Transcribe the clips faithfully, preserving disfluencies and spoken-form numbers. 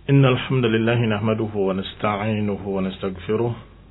إن الحمد لله نحمده ونستعينه ونستغفره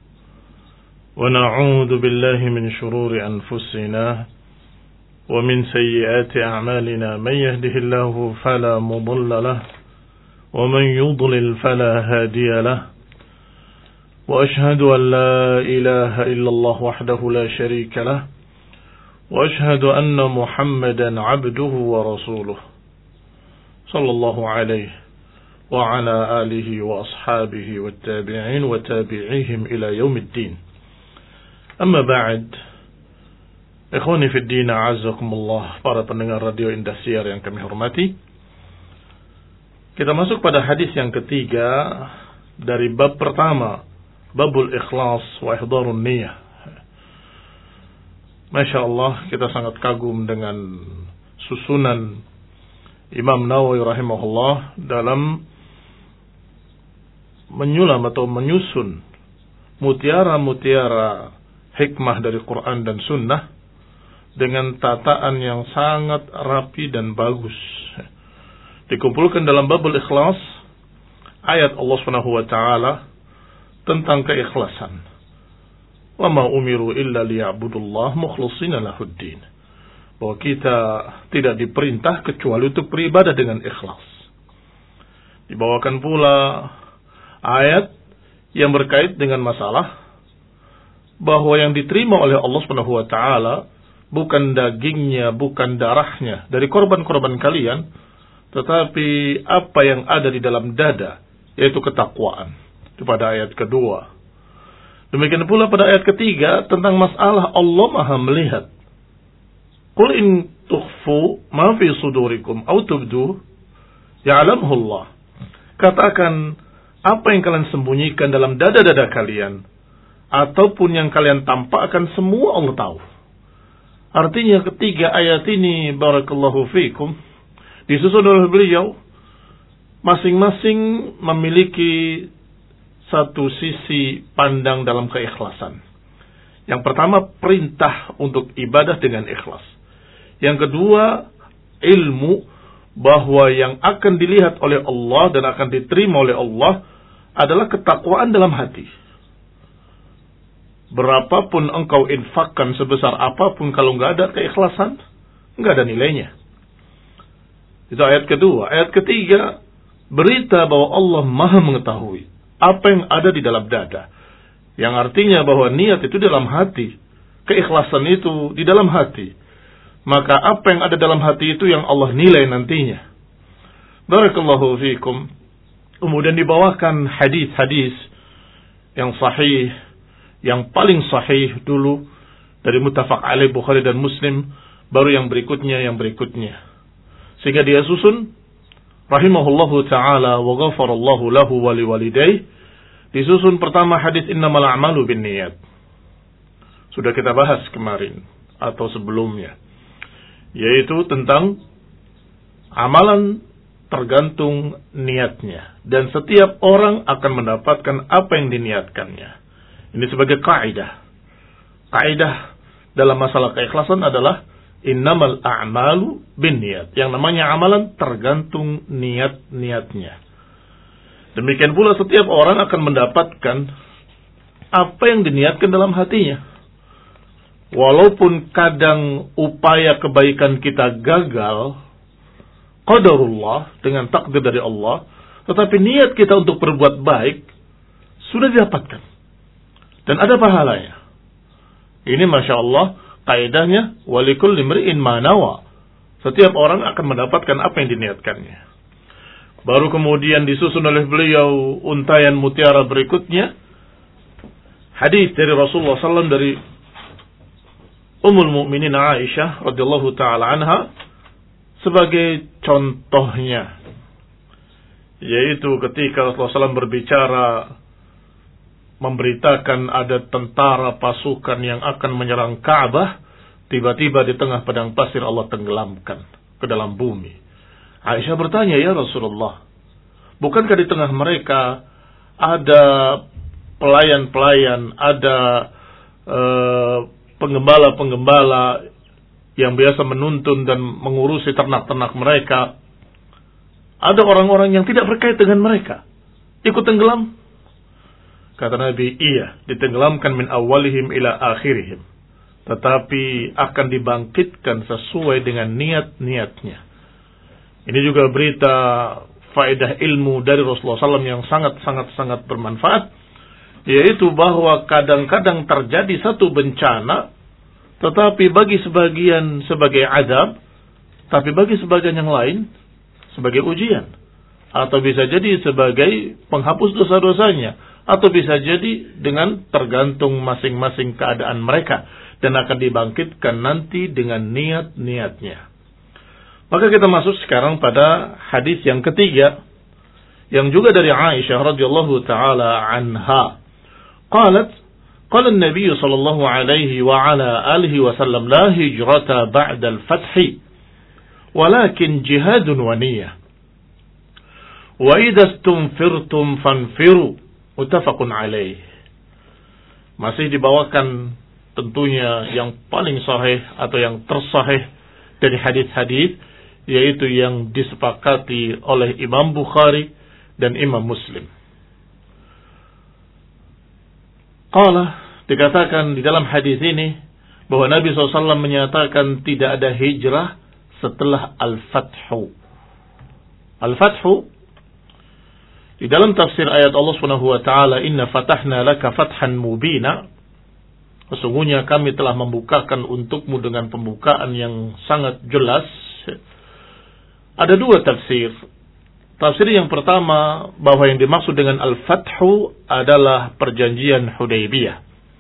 ونعوذ بالله من شرور أنفسنا ومن سيئات أعمالنا من يهده الله فلا مضل له ومن يضلل فلا هادي له وأشهد أن لا إله إلا الله وحده لا شريك له وأشهد أن محمدا عبده ورسوله صلى الله عليه وعلى آله وأصحابه والتابعين وتابعيهم إلى يوم الدين. أما بعد, ikhwani fi din, a'azzakumullah, para pendengar radio Indosiar yang kami hormati. Kita masuk pada hadis yang ketiga dari bab pertama, babul ikhlas wa ihdarun niyah. Masya Allah, kita sangat kagum dengan susunan Imam Nawawi rahimahullah dalam menyulam atau menyusun mutiara-mutiara hikmah dari Quran dan Sunnah dengan tataan yang sangat rapi dan bagus. Dikumpulkan dalam babul ikhlas ayat Allah Subhanahu wa taala tentang keikhlasan. Wa ma umiru illa liya'budullah mukhlishina lahuddin. Bahwa kita tidak diperintah kecuali untuk beribadah dengan ikhlas. Dibawakan pula ayat yang berkait dengan masalah bahwa yang diterima oleh Allah Subhanahu wa taala bukan dagingnya, bukan darahnya dari korban-korban kalian, tetapi apa yang ada di dalam dada, yaitu ketakwaan. Itu pada ayat kedua. Demikian pula pada ayat ketiga tentang masalah Allah Maha melihat. Qul in tukhfu ma fi sudurikum aw tubduhu ya'lamhu Allah. Katakan, apa yang kalian sembunyikan dalam dada-dada kalian ataupun yang kalian tampakkan, semua Allah tahu. Artinya ketiga ayat ini, barakallahu fikum, disusun oleh beliau masing-masing memiliki satu sisi pandang dalam keikhlasan. Yang pertama, perintah untuk ibadah dengan ikhlas. Yang kedua, ilmu bahwa yang akan dilihat oleh Allah dan akan diterima oleh Allah adalah ketakwaan dalam hati. Berapapun engkau infakkan, sebesar apapun, kalau nggak ada keikhlasan, nggak ada nilainya. Itu ayat kedua. Ayat ketiga, berita bahwa Allah Maha mengetahui apa yang ada di dalam dada. Yang artinya bahwa niat itu dalam hati, keikhlasan itu di dalam hati. Maka apa yang ada dalam hati itu yang Allah nilai nantinya. Barakallahu fikum. Kemudian dibawakan hadis-hadis yang sahih, yang paling sahih dulu dari muttafaq alaih Bukhari dan Muslim, baru yang berikutnya yang berikutnya. Sehingga dia susun rahimahullahu ta'ala wa ghafarallahu lahu wa liwalidayh. Disusun pertama hadis innamal a'malu binniyat. Sudah kita bahas kemarin atau sebelumnya, yaitu tentang amalan tergantung niatnya, dan setiap orang akan mendapatkan apa yang diniatkannya. Ini sebagai kaidah. Kaidah dalam masalah keikhlasan adalah innamal a'malu binniyat. Yang namanya amalan tergantung niat-niatnya. Demikian pula setiap orang akan mendapatkan apa yang diniatkan dalam hatinya. Walaupun kadang upaya kebaikan kita gagal, qadarullah, dengan takdir dari Allah, tetapi niat kita untuk berbuat baik sudah didapatkan. Dan ada pahalanya. Ini Masya Allah, kaidahnya, walikul limri'in manawa. Setiap orang akan mendapatkan apa yang diniatkannya. Baru kemudian disusun oleh beliau untayan mutiara berikutnya. Hadis dari Rasulullah sallallahu alaihi wasallam dari Ummul Mukminin Aisyah radhiyallahu taala anha sebagai contohnya, yaitu ketika Rasulullah sallallahu alaihi wasallam berbicara memberitakan ada tentara pasukan yang akan menyerang Ka'bah, tiba-tiba di tengah padang pasir Allah tenggelamkan ke dalam bumi. Aisyah bertanya, ya Rasulullah, bukankah di tengah mereka ada pelayan-pelayan, ada uh, penggembala-penggembala yang biasa menuntun dan mengurusi ternak-ternak mereka? ada orang-orang yang tidak berkait dengan mereka. Ikut tenggelam? Kata Nabi, iya, ditenggelamkan min awalihim ila akhirihim. Tetapi akan dibangkitkan sesuai dengan niat-niatnya. Ini juga berita faedah ilmu dari Rasulullah shallallahu alaihi wasallam yang sangat-sangat-sangat bermanfaat. Yaitu bahwa kadang-kadang terjadi satu bencana, tetapi bagi sebagian sebagai azab, tapi bagi sebagian yang lain sebagai ujian. Atau bisa jadi sebagai penghapus dosa-dosanya. Atau bisa jadi dengan tergantung masing-masing keadaan mereka. Dan akan dibangkitkan nanti dengan niat-niatnya. Maka kita masuk sekarang pada hadis yang ketiga. Yang juga dari Aisyah radhiyallahu ta'ala anha. Qalat, qala an-nabiy sallallahu alaihi wa ala alihi wa sallam, la hijrata ba'da al-fathi, walakin jihadun wa niyyah. Wa idza istunfirtum fanfiru. Muttafaqun alaih. Masih dibawakan tentunya yang paling sahih atau yang tersahih dari hadis-hadis, yaitu yang disepakati oleh Imam Bukhari dan Imam Muslim. Qala, dikatakan di dalam hadis ini bahwa Nabi shallallahu alaihi wasallam menyatakan tidak ada hijrah setelah al-fathu. Al-fathu di dalam tafsir ayat Allah Subhanahu wa taala, inna fatahna laka fathan mubina, sesungguhnya kami telah membukakan untukmu dengan pembukaan yang sangat jelas. Ada dua tafsir. Tafsir yang pertama, bahwa yang dimaksud dengan al-fathu adalah perjanjian Hudaybiyah.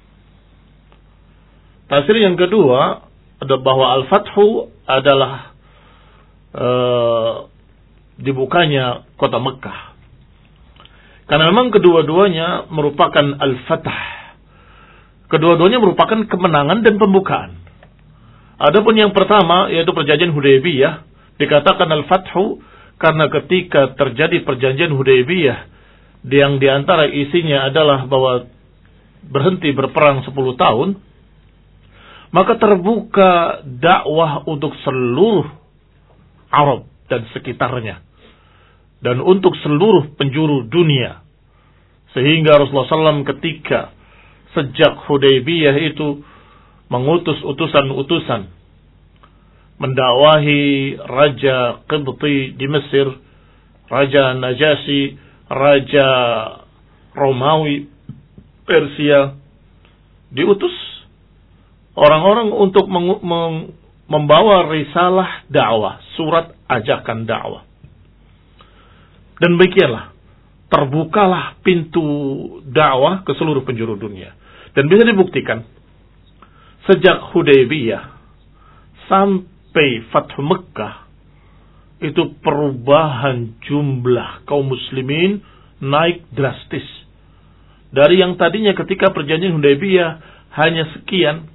Tafsir yang kedua, ada bahwa al-fathu adalah uh, dibukanya kota Mekah. Karena memang kedua-duanya merupakan al-fatah. Kedua-duanya merupakan kemenangan dan pembukaan. Adapun yang pertama, yaitu perjanjian Hudaybiyah, dikatakan al-fathu karena ketika terjadi perjanjian Hudaybiyah, yang diantara isinya adalah bahwa berhenti berperang sepuluh tahun, maka terbuka dakwah untuk seluruh Arab dan sekitarnya. Dan untuk seluruh penjuru dunia. Sehingga Rasulullah shallallahu alaihi wasallam ketika sejak Hudaybiyah itu mengutus utusan-utusan. Mendakwahi Raja Qibti di Mesir. Raja Najasyi. Raja Romawi Persia. Diutus orang-orang untuk membawa risalah dakwah. Surat ajakan dakwah. Dan demikianlah, terbukalah pintu dakwah ke seluruh penjuru dunia. Dan bisa dibuktikan, sejak Hudaybiyah sampai Fathu Mekkah, itu perubahan jumlah kaum muslimin naik drastis. Dari yang tadinya ketika perjanjian Hudaybiyah hanya sekian,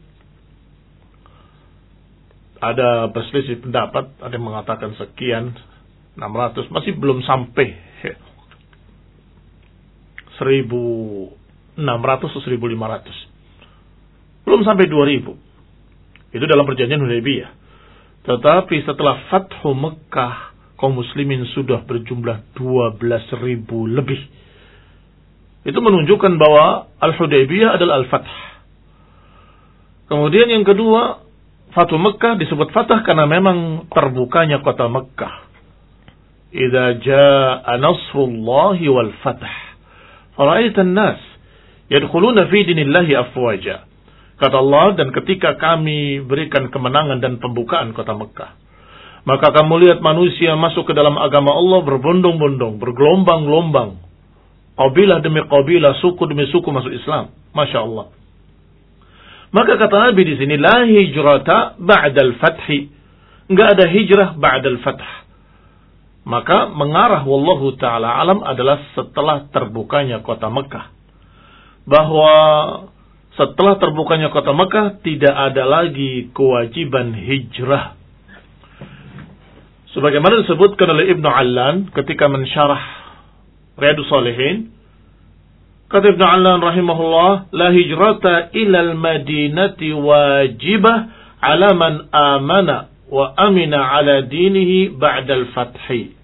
ada berselisih pendapat, ada yang mengatakan sekian, enam ratus, masih belum sampai seribu enam ratus atau seribu lima ratus. Belum sampai dua ribu. Itu dalam perjanjian Hudaybiyah. Tetapi setelah Fathu Mekkah, kaum muslimin sudah berjumlah dua belas ribu lebih. Itu menunjukkan bahwa Al-Hudaybiyah adalah Al-Fath. Kemudian yang kedua, Fathu Mekkah disebut Fatah karena memang terbukanya kota Mekkah. Idza jaa nasrullahi wal fath, fara'aita an-nas yadkhuluna fi dinillahi afwaja. Kata Allah, dan ketika kami berikan kemenangan dan pembukaan kota Mekkah, maka kamu lihat manusia masuk ke dalam agama Allah berbondong-bondong, bergelombang-gelombang. Qabilah demi qabilah, suku demi suku masuk Islam. Masya Allah. Maka kata Nabi di sini, la hijrata ba'dal fathi. Enggak ada hijrah ba'dal fath. Maka mengarah wallahu ta'ala alam adalah setelah terbukanya kota Mekah. Bahwa setelah terbukanya kota Mekah tidak ada lagi kewajiban hijrah. Sebagaimana disebutkan oleh Ibnu Allan ketika mensyarah Riyadhus Shalihin. Kata Ibnu Allan rahimahullah, la hijrata ilal madinati wajibah ala man amana wa amina ala dinihi ba'dal fathi.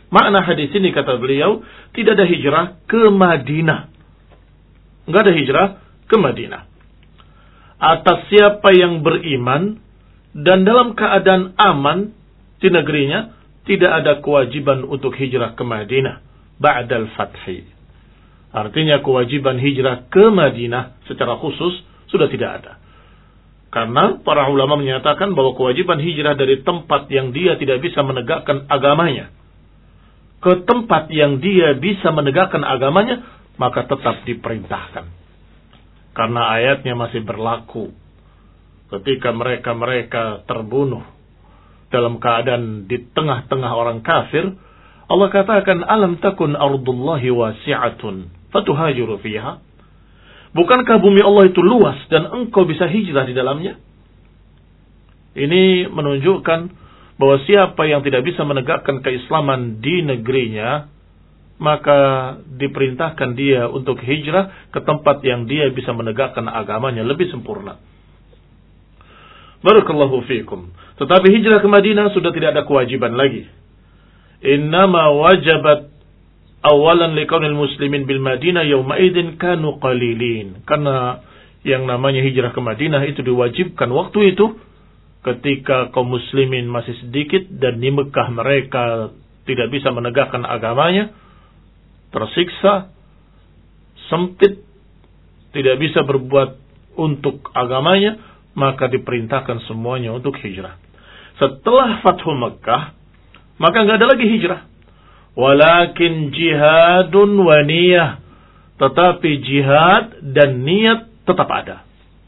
Makna hadis ini kata beliau, tidak ada hijrah ke Madinah. Enggak ada hijrah ke Madinah. Atas siapa yang beriman dan dalam keadaan aman di negerinya, tidak ada kewajiban untuk hijrah ke Madinah ba'dal fathi. Artinya kewajiban hijrah ke Madinah secara khusus sudah tidak ada. Karena para ulama menyatakan bahwa kewajiban hijrah dari tempat yang dia tidak bisa menegakkan agamanya ke tempat yang dia bisa menegakkan agamanya, maka tetap diperintahkan. Karena ayatnya masih berlaku. Ketika mereka-mereka terbunuh dalam keadaan di tengah-tengah orang kafir, Allah katakan, alam takun ardullahi wasi'atun fatuhajiru fiha. Bukankah bumi Allah itu luas dan engkau bisa hijrah di dalamnya? Ini menunjukkan bahwa siapa yang tidak bisa menegakkan keislaman di negerinya, maka diperintahkan dia untuk hijrah ke tempat yang dia bisa menegakkan agamanya lebih sempurna. Barakallahu fiikum. Tetapi hijrah ke Madinah sudah tidak ada kewajiban lagi. Innama wajabat awalan liqaunil muslimin bil Madinah yawma idin kanu qalilin. Karena yang namanya hijrah ke Madinah itu diwajibkan waktu itu ketika kaum muslimin masih sedikit dan di Mekah mereka tidak bisa menegakkan agamanya, tersiksa, sempit, tidak bisa berbuat untuk agamanya, maka diperintahkan semuanya untuk hijrah. Setelah Fathu Mekah, maka nggak ada lagi hijrah. Walakin jihadun wa niyah. Tetapi jihad dan niat tetap ada.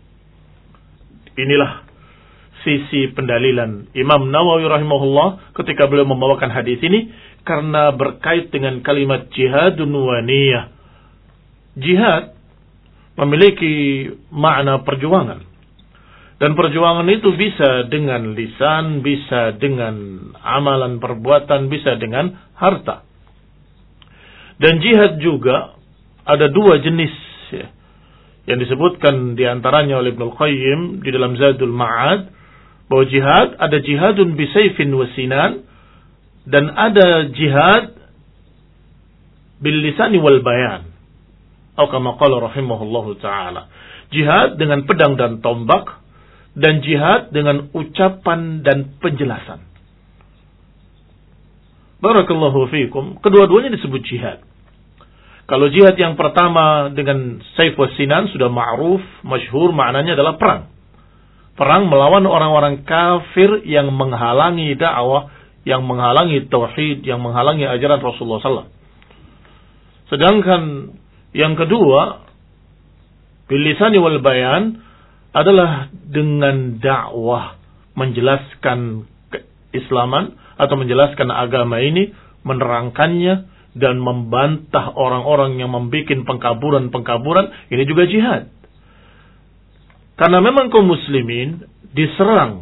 Inilah sisi pendalilan Imam Nawawi rahimahullah ketika beliau membawakan hadis ini, karena berkait dengan kalimat jihadun wa niyah. Jihad memiliki makna perjuangan. Dan perjuangan itu bisa dengan lisan, bisa dengan amalan perbuatan, bisa dengan harta. Dan jihad juga ada dua jenis ya, yang disebutkan diantaranya oleh Ibnu Qayyim di dalam Zadul Ma'ad, bahwa jihad ada jihadun bisayfin wa sinan dan ada jihad bil lisani wal bayan. Atau kama qala rahimahullahu taala. Jihad dengan pedang dan tombak dan jihad dengan ucapan dan penjelasan. Barakallahu fiikum. Kedua-duanya disebut jihad. Kalau jihad yang pertama dengan sayf wa sinan sudah ma'ruf, masyhur, maknanya adalah perang. Perang melawan orang-orang kafir yang menghalangi dakwah, yang menghalangi tauhid, yang menghalangi ajaran Rasulullah sallallahu alaihi wasallam. Sedangkan yang kedua, bil lisani wal bayan, adalah dengan dakwah, menjelaskan keislaman atau menjelaskan agama ini, menerangkannya dan membantah orang-orang yang membuat pengkaburan-pengkaburan. Ini juga jihad. Karena memang kaum muslimin diserang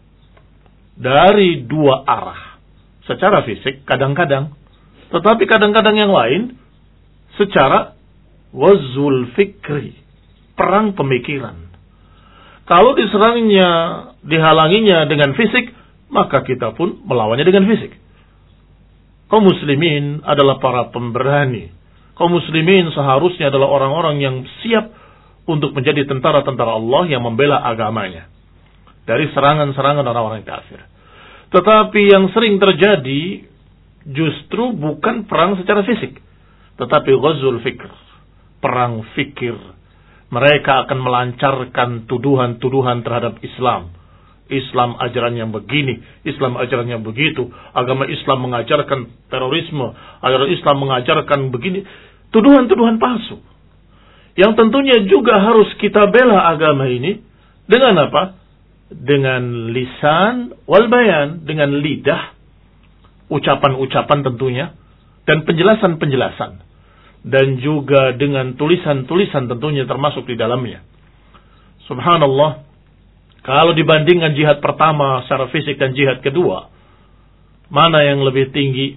dari dua arah. Secara fisik kadang-kadang. Tetapi kadang-kadang yang lain secara wazul fikri. Perang pemikiran. Kalau diserangnya, dihalanginya dengan fisik, maka kita pun melawannya dengan fisik. Kaum muslimin adalah para pemberani. Kaum muslimin seharusnya adalah orang-orang yang siap untuk menjadi tentara-tentara Allah yang membela agamanya dari serangan-serangan orang-orang kafir. Tetapi yang sering terjadi justru bukan perang secara fisik, tetapi ghazul fikr, perang fikir. Mereka akan melancarkan tuduhan-tuduhan terhadap Islam. Islam ajaran yang begini, Islam ajaran yang begitu, agama Islam mengajarkan terorisme, ajaran Islam mengajarkan begini, tuduhan-tuduhan palsu. Yang tentunya juga harus kita bela agama ini dengan apa? Dengan lisan wal bayan, dengan lidah, ucapan-ucapan tentunya, dan penjelasan-penjelasan. Dan juga dengan tulisan-tulisan tentunya termasuk di dalamnya. Subhanallah, kalau dibandingkan jihad pertama secara fisik dan jihad kedua, mana yang lebih tinggi?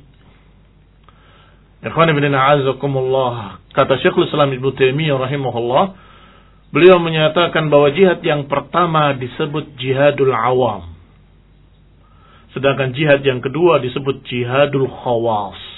Ikhwan ibn a'azakumullah, kata Syekhul Islam Ibnu Taimiyah rahimahullah, beliau menyatakan bahwa jihad yang pertama disebut jihadul awam, sedangkan jihad yang kedua disebut jihadul khawas.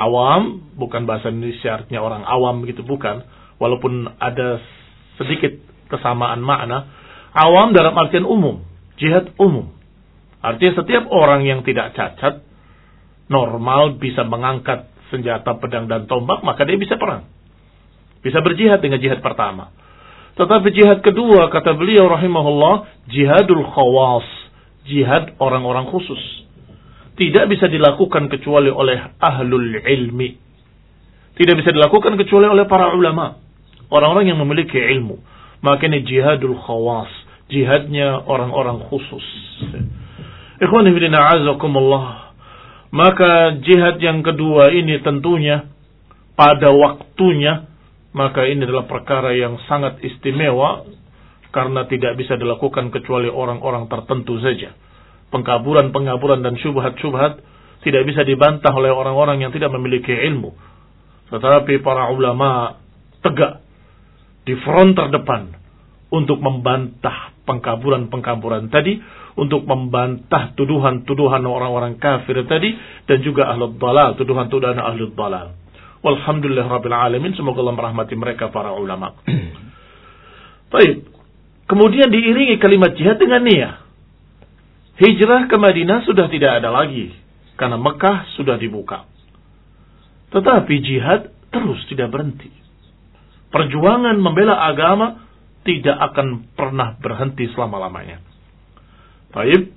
Awam bukan bahasa Indonesia artinya orang awam begitu, bukan. Walaupun ada sedikit kesamaan makna. Awam dalam artian umum, jihad umum. Artinya setiap orang yang tidak cacat, normal, bisa mengangkat senjata, pedang dan tombak, maka dia bisa perang. Bisa berjihad dengan jihad pertama. Tetapi jihad kedua, kata beliau rahimahullah, jihadul khawas, jihad orang-orang khusus. Tidak bisa dilakukan kecuali oleh ahlul ilmi. Tidak bisa dilakukan kecuali oleh para ulama, orang-orang yang memiliki ilmu. Maka ini jihadul khawas, jihadnya orang-orang khusus. Ikhwani fillah azakumullah. Maka jihad yang kedua ini tentunya pada waktunya, maka ini adalah perkara yang sangat istimewa karena tidak bisa dilakukan kecuali orang-orang tertentu saja. Pengkaburan-pengkaburan dan syubhat-syubhat tidak bisa dibantah oleh orang-orang yang tidak memiliki ilmu. Tetapi para ulama tegak di front terdepan untuk membantah pengkaburan-pengkaburan tadi, untuk membantah tuduhan-tuduhan orang-orang kafir tadi, dan juga ahlul dalal, tuduhan-tuduhan ahlul dalal. Walhamdulillah rabbil alamin, semoga Allah merahmati mereka para ulama. Baik. Kemudian diiringi kalimat jihad dengan niyah. Hijrah ke Madinah sudah tidak ada lagi karena Mekah sudah dibuka. Tetapi jihad terus tidak berhenti. Perjuangan membela agama tidak akan pernah berhenti selama-lamanya. Baik.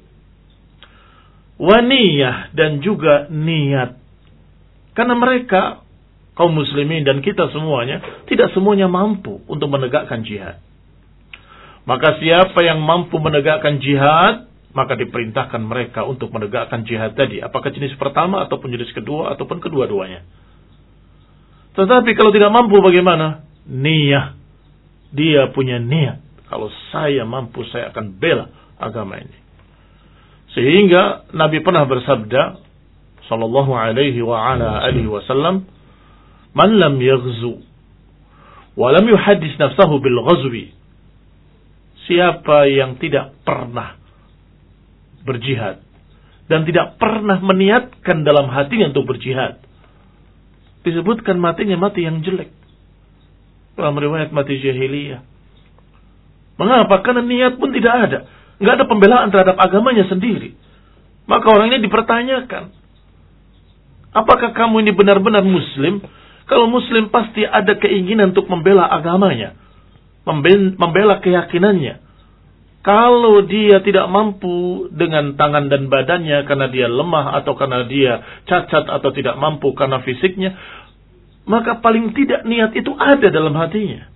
Waniyah dan juga niat. Karena mereka kaum muslimin dan kita semuanya tidak semuanya mampu untuk menegakkan jihad. Maka siapa yang mampu menegakkan jihad, maka diperintahkan mereka untuk menegakkan jihad tadi. Apakah jenis pertama ataupun jenis kedua ataupun kedua-duanya. Tetapi kalau tidak mampu bagaimana? Niyah. Dia punya niat. Kalau saya mampu, saya akan bela agama ini. Sehingga Nabi pernah bersabda, sallallahu alaihi wa ala alihi wasallam, man lam yaghzu wa lam yuhaddis nafsahu bil ghazwi. Siapa yang tidak pernah berjihad dan tidak pernah meniatkan dalam hatinya untuk berjihad, disebutkan matinya mati yang jelek. Dalam riwayat mati jahiliyah. Mengapa? Karena niat pun tidak ada. Enggak ada pembelaan terhadap agamanya sendiri. Maka orang ini dipertanyakan, apakah kamu ini benar-benar muslim? Kalau muslim pasti ada keinginan untuk membela agamanya, membela keyakinannya. Kalau dia tidak mampu dengan tangan dan badannya karena dia lemah atau karena dia cacat atau tidak mampu karena fisiknya, maka paling tidak niat itu ada dalam hatinya.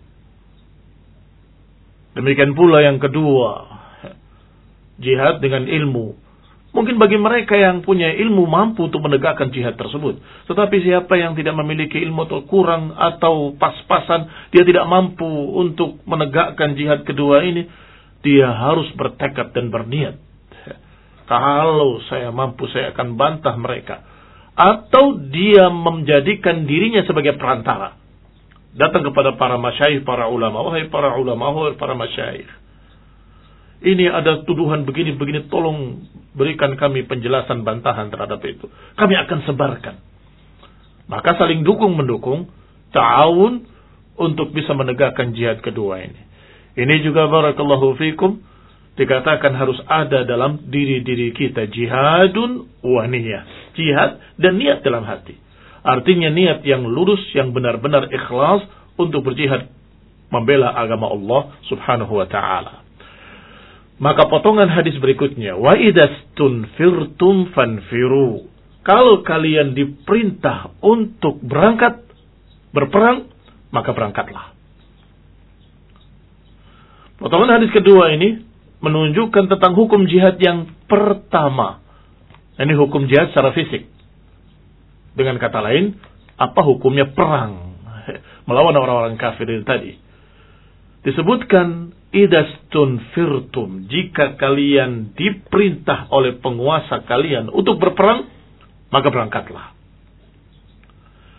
Demikian pula yang kedua, jihad dengan ilmu. Mungkin bagi mereka yang punya ilmu mampu untuk menegakkan jihad tersebut. Tetapi siapa yang tidak memiliki ilmu atau kurang atau pas-pasan, dia tidak mampu untuk menegakkan jihad kedua ini, dia harus bertekad dan berniat. Kalau saya mampu, saya akan bantah mereka. Atau dia menjadikan dirinya sebagai perantara. Datang kepada para masyayikh, para ulama. Wahai para ulama, wahai para masyayikh, ini ada tuduhan begini-begini, tolong berikan kami penjelasan bantahan terhadap itu. Kami akan sebarkan. Maka saling dukung-mendukung, ta'awun untuk bisa menegakkan jihad kedua ini. Ini juga barakallahu fikum dikatakan harus ada dalam diri-diri kita jihadun wa niyah. Jihad dan niat dalam hati. Artinya niat yang lurus, yang benar-benar ikhlas untuk berjihad membela agama Allah subhanahu wa ta'ala. Maka potongan hadis berikutnya, wa idastunfirtum fanfiru. Kalau kalian diperintah untuk berangkat berperang, maka berangkatlah. Potongan hadis kedua ini menunjukkan tentang hukum jihad yang pertama. Ini hukum jihad secara fisik. Dengan kata lain, apa hukumnya perang melawan orang-orang kafir ini tadi? Disebutkan idastunfirtum, jika kalian diperintah oleh penguasa kalian untuk berperang, maka berangkatlah.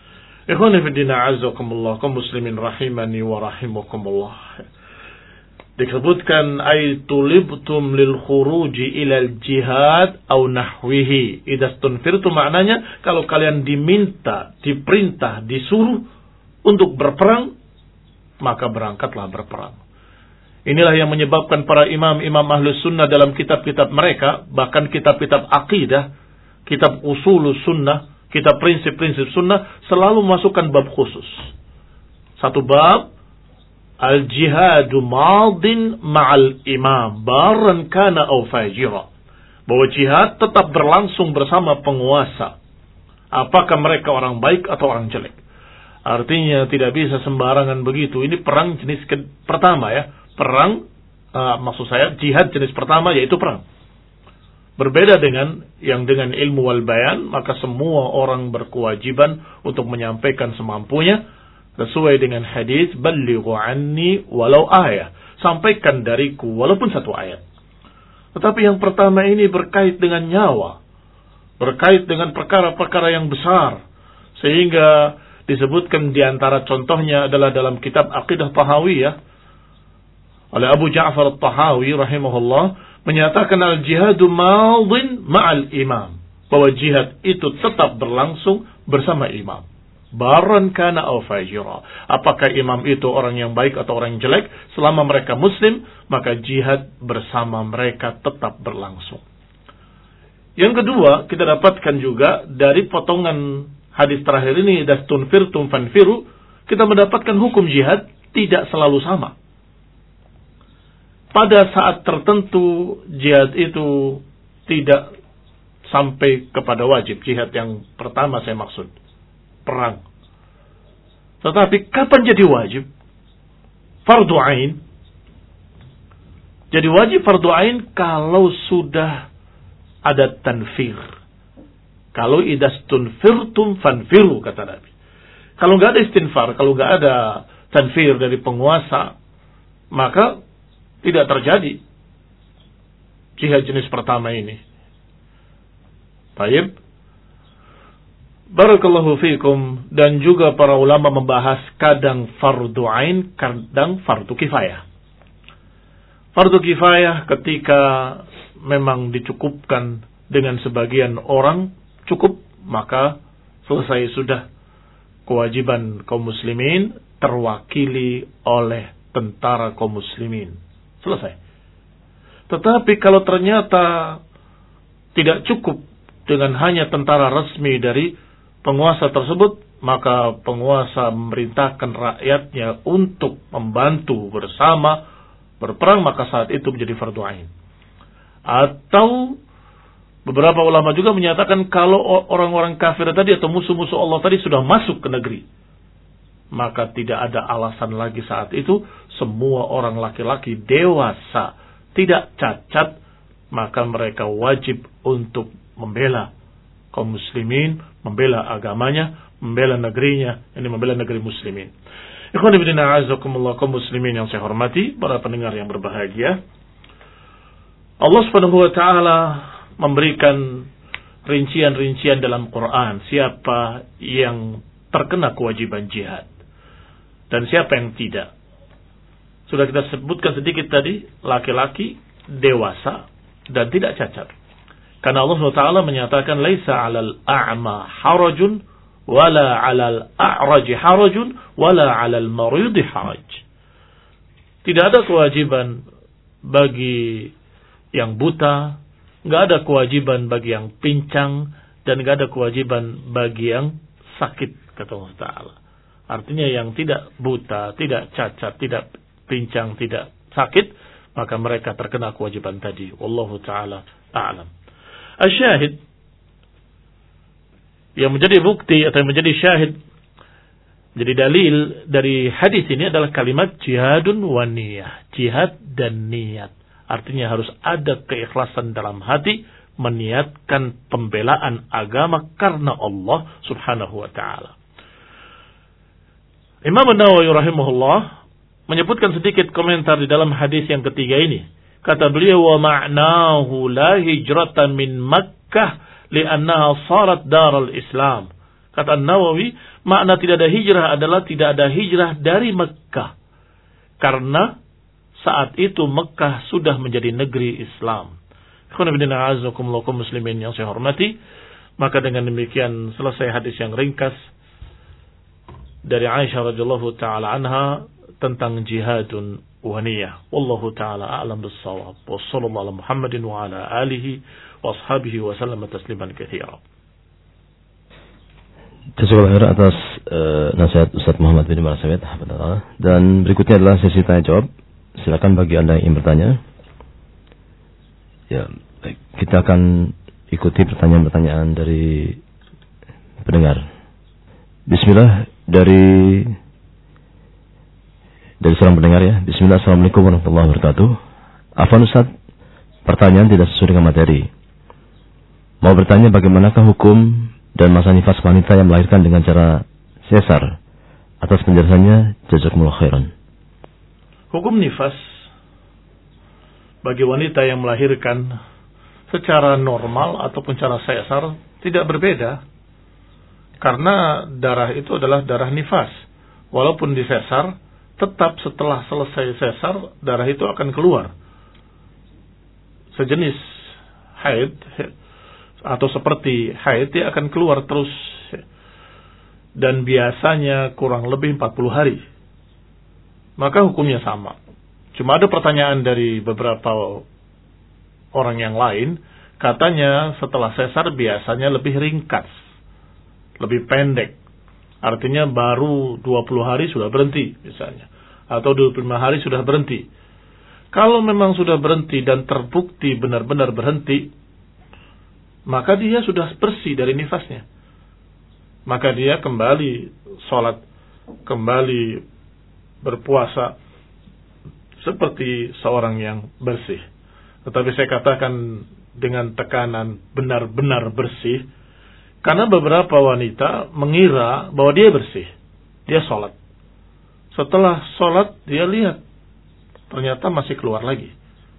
Ikhwani fi din a'azzakumullah, kaum muslimin rahimani wa rahimakumullah. Disebutkan ay tulibtum lil khuruji ilal jihad au nahwihi. Idza stunfirtum maknanya kalau kalian diminta, diperintah, disuruh untuk berperang, maka berangkatlah berperang. Inilah yang menyebabkan para imam-imam Ahlus Sunnah dalam kitab-kitab mereka, bahkan kitab-kitab akidah, kitab usulus sunnah, kitab prinsip-prinsip sunnah, selalu masukkan bab khusus. Satu bab, al-jihadu madin ma'al imam, baran kana au fajira. Bahwa jihad tetap berlangsung bersama penguasa. Apakah mereka orang baik atau orang jelek. Artinya tidak bisa sembarangan begitu. Ini perang jenis ke- pertama ya. Perang, uh, maksud saya jihad jenis pertama yaitu perang. Berbeda dengan yang dengan ilmu wal bayan, maka semua orang berkewajiban untuk menyampaikan semampunya sesuai dengan hadis ballighu anni walau ayat. Sampaikan dariku walaupun satu ayat. Tetapi yang pertama ini berkait dengan nyawa. Berkait dengan perkara-perkara yang besar. Sehingga disebutkan di antara contohnya adalah dalam kitab Aqidah Tahawiyah oleh Abu Ja'far At-Tahawi rahimahullah menyatakan al-jihadu madin ma'al imam. Bahwa jihad itu tetap berlangsung bersama imam. Baran kana au fajira. Apakah imam itu orang yang baik atau orang yang jelek, selama mereka muslim, maka jihad bersama mereka tetap berlangsung. Yang kedua, kita dapatkan juga dari potongan hadis terakhir ini, dastunfirtum fanfiru, kita mendapatkan hukum jihad tidak selalu sama. Pada saat tertentu jihad itu tidak sampai kepada wajib. Jihad yang pertama saya maksud. Perang. Tetapi kapan jadi wajib? Fardu ain. Jadi wajib fardu ain kalau sudah ada tanfir. Kalau idastunfirtum fanfiru kata Nabi. Kalau nggak ada istinfar, kalau nggak ada tanfir dari penguasa, maka tidak terjadi jihad jenis pertama ini. Baik. Barakallahu fikum. Dan juga para ulama membahas kadang fardu ain, kadang fardu kifayah. Fardu kifayah ketika memang dicukupkan dengan sebagian orang cukup, maka selesai sudah kewajiban kaum muslimin terwakili oleh tentara kaum muslimin. Selesai. Tetapi kalau ternyata tidak cukup dengan hanya tentara resmi dari penguasa tersebut, maka penguasa memerintahkan rakyatnya untuk membantu bersama berperang, maka saat itu menjadi fardu ain. Atau beberapa ulama juga menyatakan kalau orang-orang kafir tadi atau musuh-musuh Allah tadi sudah masuk ke negeri, maka tidak ada alasan lagi saat itu. Semua orang laki-laki dewasa, tidak cacat, maka mereka wajib untuk membela kaum muslimin, membela agamanya, membela negerinya, ini membela negeri muslimin. Ikhwan fillah a'azzakumullah, kaum muslimin yang saya hormati, para pendengar yang berbahagia. Allah Subhanahu wa taala memberikan rincian-rincian dalam Quran siapa yang terkena kewajiban jihad dan siapa yang tidak. Sudah kita sebutkan sedikit tadi, laki-laki, dewasa, dan tidak cacat. Karena Allah subhanahu wa taala menyatakan, Laisa alal a'ma harajun, wala alal a'raji harajun, wala alal maridi haraj. Tidak ada kewajiban bagi yang buta, nggak ada kewajiban bagi yang pincang, dan nggak ada kewajiban bagi yang sakit, kata Allah Ta'ala. Artinya yang tidak buta, tidak cacat, tidak pincang, tidak sakit, maka mereka terkena kewajiban tadi. Wallahu ta'ala a'lam. Asyahid, yang menjadi bukti atau yang menjadi syahid, jadi dalil dari hadis ini adalah kalimat jihadun wa niyah. Jihad dan niat. Artinya harus ada keikhlasan dalam hati, meniatkan pembelaan agama karena Allah subhanahu wa ta'ala. Imam An-Nawawi rahimahullah menyebutkan sedikit komentar di dalam hadis yang ketiga ini. Kata beliau, wa ma'nahu la hijratan min Makkah li'annaha sarat daral Islam. Kata An-Nawawi, makna tidak ada hijrah adalah tidak ada hijrah dari Makkah. Karena saat itu Mekah sudah menjadi negeri Islam. Kaum muslimin yang saya hormati, maka dengan demikian selesai hadis yang ringkas dari Aisyah radhiyallahu taala anha tentang jihadun wa niyah. Wallahu taala a'lam bis-shawab. Wassallallahu ala Muhammadin wa ala alihi wa ashabihi wa sallama tasliman katsira. Jazakallahu khairan atas uh, nasihat Ustaz Muhammad bin Marsawet. Dan berikutnya adalah sesi tanya jawab. Silakan bagi Anda yang ingin bertanya. Ya, baik. Kita akan ikuti pertanyaan-pertanyaan dari pendengar. Bismillah, dari dari seorang pendengar ya. Bismillah, assalamualaikum warahmatullahi wabarakatuh. Afwan Ustaz, pertanyaan tidak sesuai dengan materi. Mau bertanya bagaimanakah hukum dan masa nifas wanita yang melahirkan dengan cara sesar? Atas penjelasannya, jazakumullah khairan. Hukum nifas bagi wanita yang melahirkan secara normal ataupun cara sesar tidak berbeda. Karena darah itu adalah darah nifas. Walaupun disesar, tetap setelah selesai sesar, darah itu akan keluar. Sejenis haid, atau seperti haid, dia akan keluar terus. Dan biasanya kurang lebih empat puluh hari. Maka hukumnya sama. Cuma ada pertanyaan dari beberapa orang yang lain, katanya setelah sesar biasanya lebih ringkas, lebih pendek. Artinya baru dua puluh hari sudah berhenti misalnya. Atau dua puluh lima hari sudah berhenti. Kalau memang sudah berhenti dan terbukti benar-benar berhenti, maka dia sudah bersih dari nifasnya. Maka dia kembali sholat, kembali berpuasa seperti seorang yang bersih. Tetapi saya katakan dengan tekanan benar-benar bersih, karena beberapa wanita mengira bahwa dia bersih. Dia sholat. Setelah sholat dia lihat, ternyata masih keluar lagi.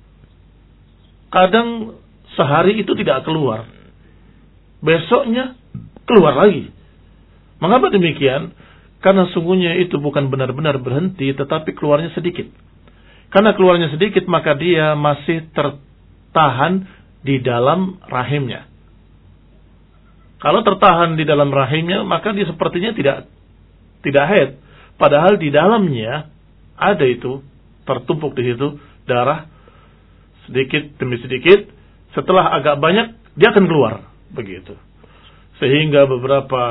Kadang sehari itu tidak keluar. Besoknya keluar lagi. Mengapa demikian? Karena sungguhnya itu bukan benar-benar berhenti, tetapi keluarnya sedikit. Karena keluarnya sedikit, maka dia masih tertahan di dalam rahimnya. Kalau tertahan di dalam rahimnya, maka dia sepertinya tidak tidak haid. Padahal di dalamnya ada itu, tertumpuk di situ darah sedikit demi sedikit. Setelah agak banyak, dia akan keluar begitu. Sehingga beberapa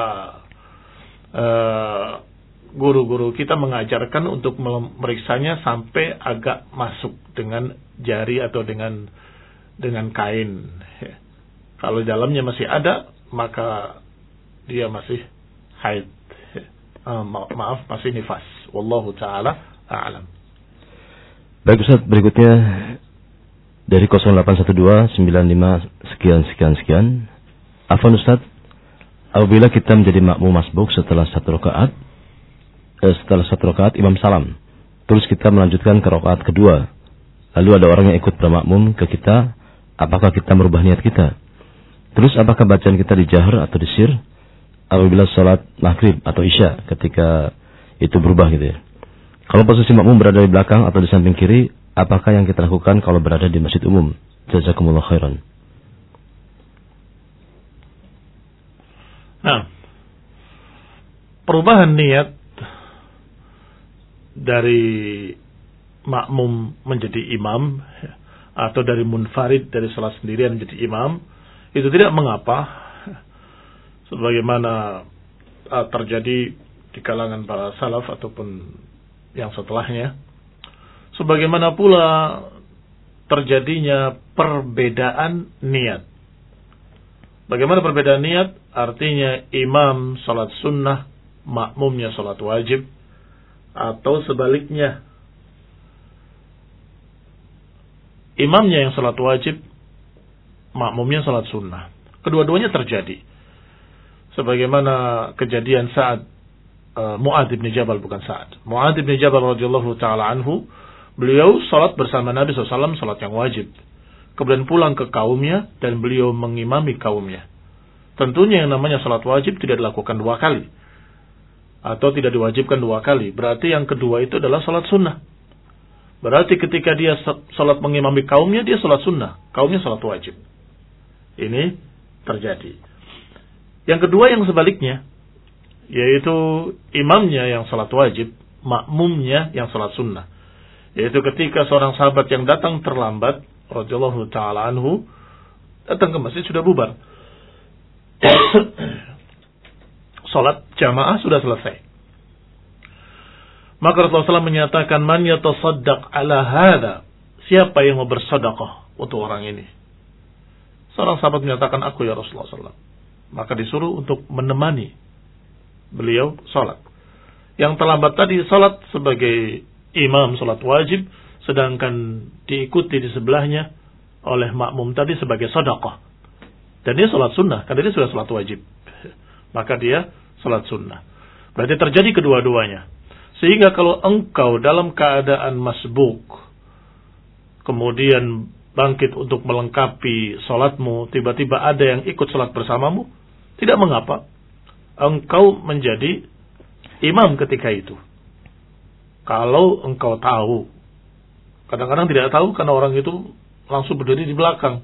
uh, guru-guru kita mengajarkan untuk memeriksanya sampai agak masuk dengan jari atau dengan dengan kain. Kalau dalamnya masih ada, maka dia masih haid. Uh, ma maaf, masih nifas. Wallahu ta'ala a'lam. Baik Ustaz, berikutnya dari nol delapan satu dua sembilan lima sekian sekian sekian. Afwan Ustaz, apabila kita menjadi makmum masbuk setelah satu rakaat, eh, setelah satu rakaat imam salam, terus kita melanjutkan ke rakaat kedua, lalu ada orang yang ikut bermakmum ke kita, apakah kita merubah niat kita? Terus apakah bacaan kita dijahar atau disir apabila sholat maghrib atau isya ketika itu berubah gitu ya? Kalau posisi makmum berada di belakang atau di samping kiri, apakah yang kita lakukan kalau berada di masjid umum? Jazakumullah khairan. Nah, perubahan niat dari makmum menjadi imam atau dari munfarid, dari salat sendirian menjadi imam, itu tidak mengapa, sebagaimana uh, terjadi di kalangan para salaf ataupun yang setelahnya. Sebagaimana pula terjadinya perbedaan niat. Bagaimana perbedaan niat? Artinya imam salat sunnah, makmumnya salat wajib, atau sebaliknya, imamnya yang salat wajib, makmumnya salat sunnah. Kedua-duanya terjadi. Sebagaimana kejadian saat uh, Mu'adz bin Jabal, bukan Sa'ad. Mu'adz bin Jabal radhiyallahu ta'ala anhu, beliau salat bersama Nabi shallallahu alaihi wasallam, salat yang wajib. Kemudian pulang ke kaumnya dan beliau mengimami kaumnya. Tentunya yang namanya salat wajib tidak dilakukan dua kali. Atau tidak diwajibkan dua kali. Berarti yang kedua itu adalah salat sunnah. Berarti ketika dia salat mengimami kaumnya, dia salat sunnah. Kaumnya salat wajib. Ini terjadi. Yang kedua yang sebaliknya, yaitu imamnya yang salat wajib, makmumnya yang salat sunnah. Yaitu ketika seorang sahabat yang datang terlambat, radhiyallahu ta'ala anhu, datang ke masjid sudah bubar. Salat jamaah sudah selesai. Maka Rasulullah shallallahu alaihi wasallam menyatakan, man yatasaddaq ala hadha, siapa yang mau bersedekah untuk orang ini? Seorang sahabat menyatakan, aku ya Rasulullah shallallahu alaihi wasallam. Maka disuruh untuk menemani beliau salat. Yang terlambat tadi salat sebagai imam salat wajib, sedangkan diikuti di sebelahnya oleh makmum tadi sebagai sedekah. Dan dia salat sunnah, karena dia sudah salat wajib. Maka dia salat sunnah. Berarti terjadi kedua-duanya. Sehingga kalau engkau dalam keadaan masbuk, kemudian bangkit untuk melengkapi salatmu, tiba-tiba ada yang ikut salat bersamamu, tidak mengapa. Engkau menjadi imam ketika itu. Kalau engkau tahu. Kadang-kadang tidak tahu karena orang itu langsung berdiri di belakang.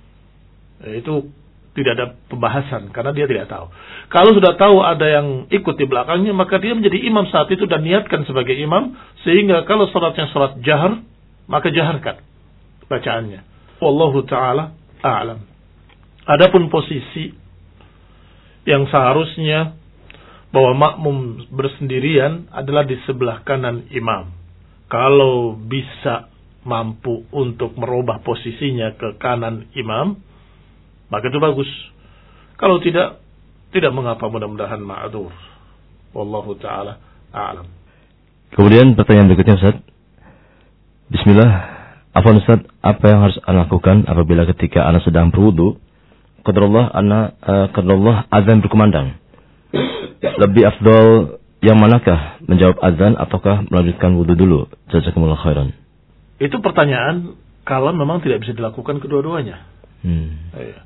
Itu tidak ada pembahasan karena dia tidak tahu. Kalau sudah tahu ada yang ikut di belakangnya, maka dia menjadi imam saat itu dan niatkan sebagai imam, sehingga kalau salatnya salat jahar, maka jaharkan bacaannya. Wallahu ta'ala a'lam. Adapun posisi yang seharusnya bahwa makmum bersendirian adalah di sebelah kanan imam. Kalau bisa mampu untuk merubah posisinya ke kanan imam, maka itu bagus. Kalau tidak, tidak mengapa, mudah-mudahan ma'adzur. Wallahu ta'ala a'lam. Kemudian pertanyaan berikutnya, Ustaz. Bismillah. Afwan Ustaz, apa yang harus Anda lakukan apabila ketika Anda sedang berwudu, qadarullah Anda uh, qadarullah azan berkumandang? Lebih afdal yang manakah, menjawab azan ataukah melanjutkan wudu dulu? Jazakumullah khairan. Itu pertanyaan kalau memang tidak bisa dilakukan kedua-duanya. Hmm. Ya.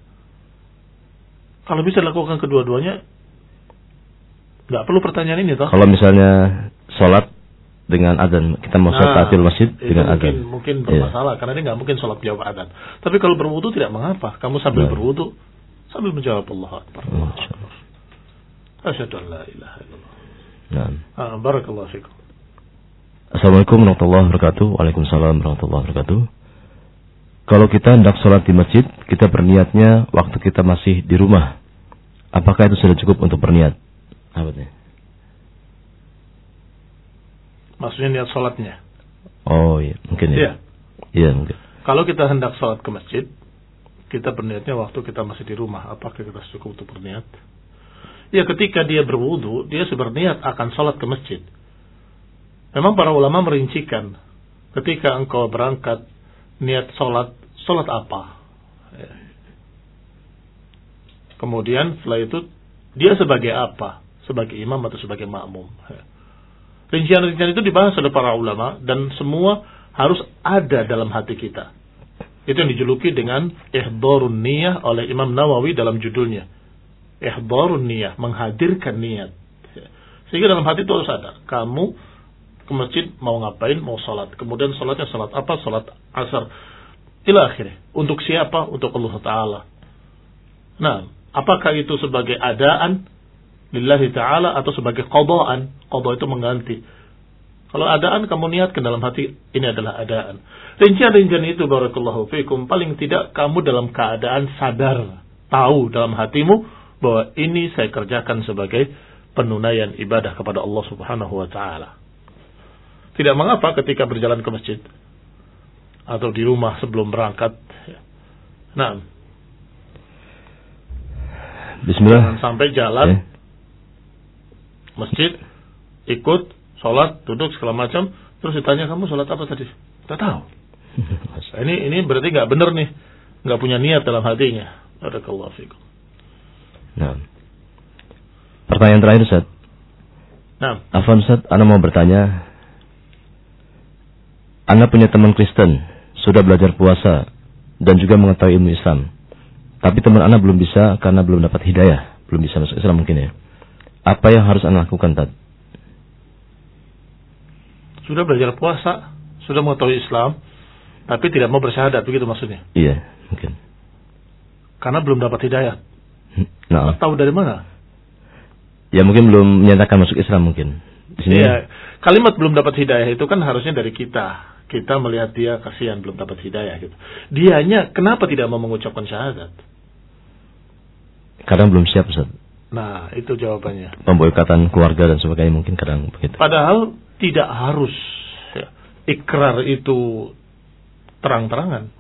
Kalau bisa dilakukan kedua-duanya, nggak perlu pertanyaan ini toh. Kalau misalnya sholat dengan azan, kita mau sholat nah, tahiyatul masjid dengan mungkin, azan, mungkin bermasalah, yeah. Karena dia nggak mungkin sholat jawab azan. Tapi kalau berwudu tidak mengapa. Kamu sambil nah. berwudu sambil menjawab Allah Akbar. Asyhadu an la ilaha illallah. Nah. Ah, barakallahu fikum. Assalamualaikum warahmatullahi wabarakatuh. Waalaikumsalam warahmatullahi wabarakatuh. Kalau kita hendak sholat di masjid, kita berniatnya waktu kita masih di rumah. Apakah itu sudah cukup untuk berniat? Apa itu? Maksudnya niat sholatnya? Oh iya, mungkin ya. Iya. Iya mungkin. Kalau kita hendak sholat ke masjid, kita berniatnya waktu kita masih di rumah. Apakah kita cukup untuk berniat? Ya, ketika dia berwudu, dia berniat akan sholat ke masjid. Memang para ulama merincikan, ketika engkau berangkat niat sholat, sholat apa? Ya. Kemudian setelah itu dia sebagai apa? Sebagai imam atau sebagai makmum? Ya. Rincian-rincian itu dibahas oleh para ulama dan semua harus ada dalam hati kita. Itu yang dijuluki dengan ihdharun niyah oleh Imam Nawawi dalam judulnya. Ihdharun niyah, menghadirkan niat. Ya. Sehingga dalam hati itu harus ada. Kamu ke masjid mau ngapain? Mau sholat. Kemudian sholatnya sholat apa? Sholat asar. Ila akhirnya. Untuk siapa? Untuk Allah Ta'ala. Nah, apakah itu sebagai adaan lillahi ta'ala atau sebagai qadaan? Qada itu mengganti. Kalau adaan kamu niatkan dalam hati, ini adalah adaan. Rincian-rincian itu, barakallahu fikum, paling tidak kamu dalam keadaan sadar, tahu dalam hatimu bahwa ini saya kerjakan sebagai penunaian ibadah kepada Allah Subhanahu wa ta'ala. Tidak mengapa ketika berjalan ke masjid atau di rumah sebelum berangkat. Nah, Bismillah. Jangan sampai jalan yeah. masjid, ikut, sholat, duduk segala macam, terus ditanya kamu sholat apa tadi? Tidak tahu. ini ini berarti nggak benar nih, nggak punya niat dalam hatinya. Barakallahu fikum. Nah, pertanyaan terakhir Ustaz. Nah, Afwan Ustaz, Anda mau bertanya. Anda punya teman Kristen, sudah belajar puasa dan juga mengetahui ilmu Islam. Tapi teman Anda belum bisa karena belum dapat hidayah, belum bisa masuk Islam mungkin ya. Apa yang harus Anda lakukan, Tad? Sudah belajar puasa, sudah mengetahui Islam, tapi tidak mau bersyahadat, begitu maksudnya? Iya, mungkin. Karena belum dapat hidayah. Nah. Tahu dari mana? Ya mungkin belum menyatakan masuk Islam mungkin. Di sini. Iya, kalimat belum dapat hidayah itu kan harusnya dari kita. Kita melihat dia kasihan belum dapat hidayah gitu. Dianya kenapa tidak mau mengucapkan syahadat? Kadang belum siap, Ustaz. Nah, itu jawabannya. Pemboikatan keluarga dan sebagainya mungkin kadang begitu. Padahal tidak harus ya, ikrar itu terang-terangan.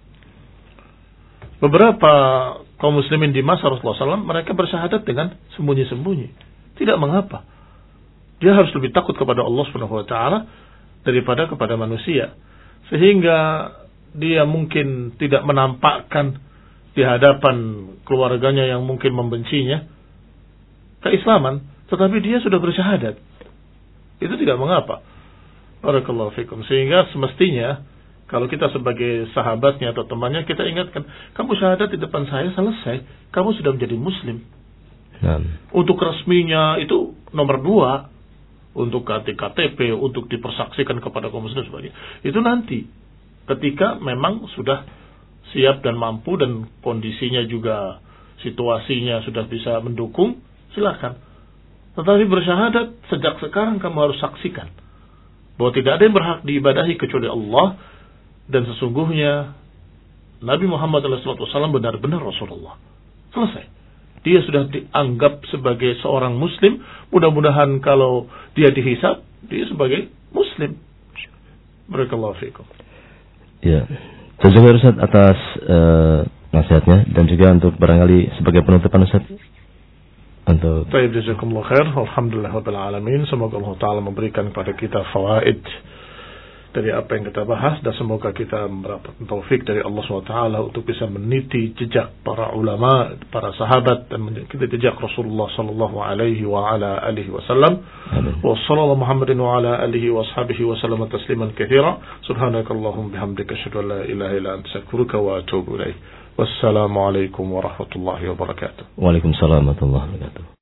Beberapa kaum muslimin di masa Rasulullah shallallahu alaihi wasallam mereka bersyahadat dengan sembunyi-sembunyi. Tidak mengapa. Dia harus lebih takut kepada Allah Subhanahu wa taala daripada kepada manusia. Sehingga dia mungkin tidak menampakkan di hadapan keluarganya yang mungkin membencinya keislaman, tetapi dia sudah bersyahadat. Itu tidak mengapa. Barakallahu fikum. Sehingga semestinya kalau kita sebagai sahabatnya atau temannya, kita ingatkan, kamu syahadat di depan saya, selesai. Kamu sudah menjadi muslim. Nah. Untuk resminya itu nomor dua, untuk K T P, untuk dipersaksikan kepada kaum muslim sebagainya. Itu nanti, ketika memang sudah siap dan mampu dan kondisinya juga situasinya sudah bisa mendukung, silakan. Tetapi bersyahadat sejak sekarang kamu harus saksikan bahwa tidak ada yang berhak diibadahi kecuali Allah, dan sesungguhnya Nabi Muhammad shallallahu alaihi wasallam benar-benar Rasulullah. Selesai. Dia sudah dianggap sebagai seorang muslim. Mudah-mudahan kalau dia dihisab, dia sebagai muslim. Barakallahu fiikum. Ya. Terima kasih Ustaz atas uh, nasihatnya, dan juga untuk barangkali sebagai penutupan Ustaz. Untuk Baik, jazakumullah khair. Alhamdulillah rabbil alamin. Semoga Allah taala memberikan kepada kita fawaid dari apa yang kita bahas, dan semoga kita mendapat taufik dari Allah subhanahu wa taala untuk bisa meniti jejak para ulama, para sahabat, dan kita jejak Rasulullah sallallahu alaihi wa ala alihi wasallam. Wa sallallahu Muhammadin wa ala alihi wa ashabihi wa sallam tasliman katsira. Subhanakallahumma bihamdika asyhadu an la ilaha illa anta astaghfiruka wa atubu ilaik. Wassalamu alaikum warahmatullahi wabarakatuh. Waalaikumsalam warahmatullahi wabarakatuh.